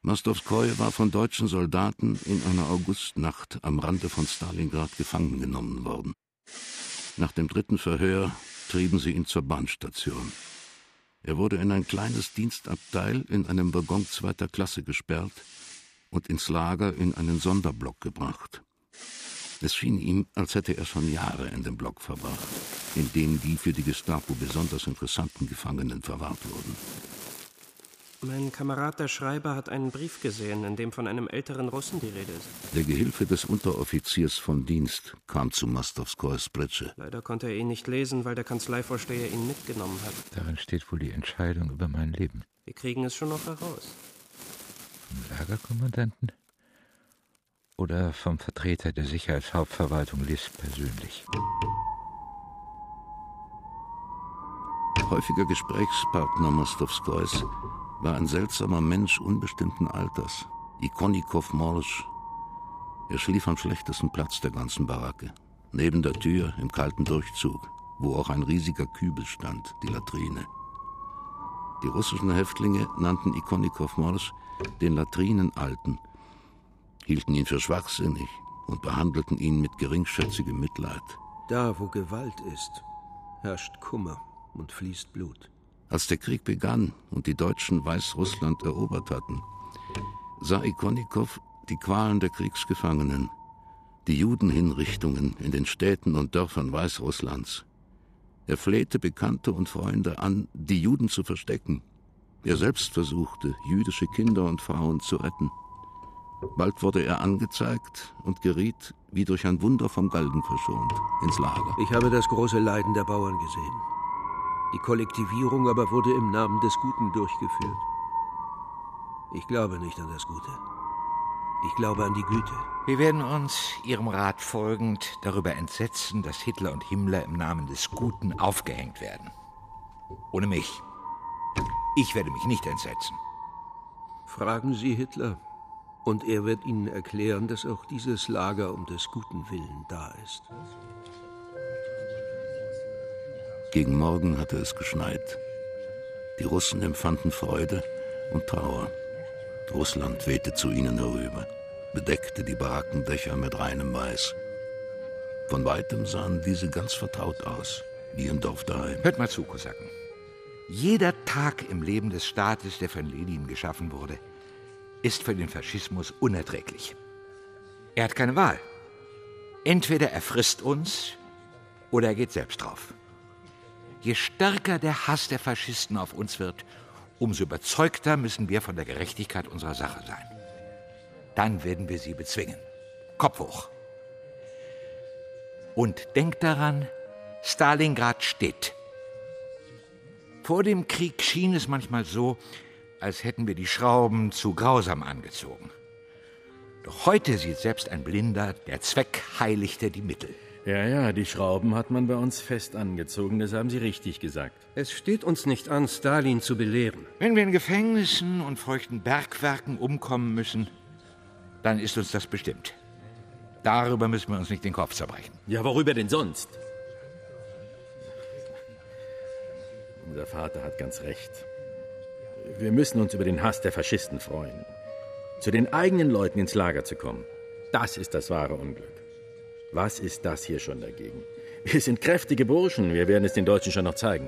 Mostowskoje war von deutschen Soldaten in einer Augustnacht am Rande von Stalingrad gefangen genommen worden. Nach dem 3. Verhör trieben sie ihn zur Bahnstation. Er wurde in ein kleines Dienstabteil in einem Waggon 2. Klasse gesperrt und ins Lager in einen Sonderblock gebracht. Es schien ihm, als hätte er schon Jahre in dem Block verbracht, in dem die für die Gestapo besonders interessanten Gefangenen verwahrt wurden. Mein Kamerad, der Schreiber, hat einen Brief gesehen, in dem von einem älteren Russen die Rede ist. Der Gehilfe des Unteroffiziers vom Dienst kam zu Mostowskojes Pritsche. Leider konnte er ihn nicht lesen, weil der Kanzleivorsteher ihn mitgenommen hat. Darin steht wohl die Entscheidung über mein Leben. Wir kriegen es schon noch heraus. Vom Lagerkommandanten? Oder vom Vertreter der Sicherheitshauptverwaltung List persönlich? Häufiger Gesprächspartner Mostowskojes war ein seltsamer Mensch unbestimmten Alters, Ikonikow Morsch. Er schlief am schlechtesten Platz der ganzen Baracke, neben der Tür im kalten Durchzug, wo auch ein riesiger Kübel stand, die Latrine. Die russischen Häftlinge nannten Ikonikow Morsch den Latrinenalten, hielten ihn für schwachsinnig und behandelten ihn mit geringschätzigem Mitleid. Da, wo Gewalt ist, herrscht Kummer und fließt Blut. Als der Krieg begann und die Deutschen Weißrussland erobert hatten, sah Ikonikow die Qualen der Kriegsgefangenen, die Judenhinrichtungen in den Städten und Dörfern Weißrusslands. Er flehte Bekannte und Freunde an, die Juden zu verstecken. Er selbst versuchte, jüdische Kinder und Frauen zu retten. Bald wurde er angezeigt und geriet, wie durch ein Wunder vom Galgen verschont, ins Lager. Ich habe das große Leiden der Bauern gesehen. Die Kollektivierung aber wurde im Namen des Guten durchgeführt. Ich glaube nicht an das Gute. Ich glaube an die Güte. Wir werden uns, Ihrem Rat folgend, darüber entsetzen, dass Hitler und Himmler im Namen des Guten aufgehängt werden. Ohne mich. Ich werde mich nicht entsetzen. Fragen Sie Hitler, und er wird Ihnen erklären, dass auch dieses Lager um des guten Willen da ist. Gegen Morgen hatte es geschneit. Die Russen empfanden Freude und Trauer. Russland wehte zu ihnen herüber, bedeckte die Barackendächer mit reinem Weiß. Von weitem sahen diese ganz vertraut aus, wie im Dorf daheim. Hört mal zu, Kosaken. Jeder Tag im Leben des Staates, der von Lenin geschaffen wurde, ist für den Faschismus unerträglich. Er hat keine Wahl. Entweder er frisst uns oder er geht selbst drauf. Je stärker der Hass der Faschisten auf uns wird, umso überzeugter müssen wir von der Gerechtigkeit unserer Sache sein. Dann werden wir sie bezwingen. Kopf hoch. Und denkt daran, Stalingrad steht. Vor dem Krieg schien es manchmal so, als hätten wir die Schrauben zu grausam angezogen. Doch heute sieht selbst ein Blinder, der Zweck heiligte die Mittel. Ja, die Schrauben hat man bei uns fest angezogen, das haben Sie richtig gesagt. Es steht uns nicht an, Stalin zu belehren. Wenn wir in Gefängnissen und feuchten Bergwerken umkommen müssen, dann ist uns das bestimmt. Darüber müssen wir uns nicht den Kopf zerbrechen. Ja, worüber denn sonst? Unser Vater hat ganz recht. Wir müssen uns über den Hass der Faschisten freuen. Zu den eigenen Leuten ins Lager zu kommen, das ist das wahre Unglück. Was ist das hier schon dagegen? Wir sind kräftige Burschen, wir werden es den Deutschen schon noch zeigen.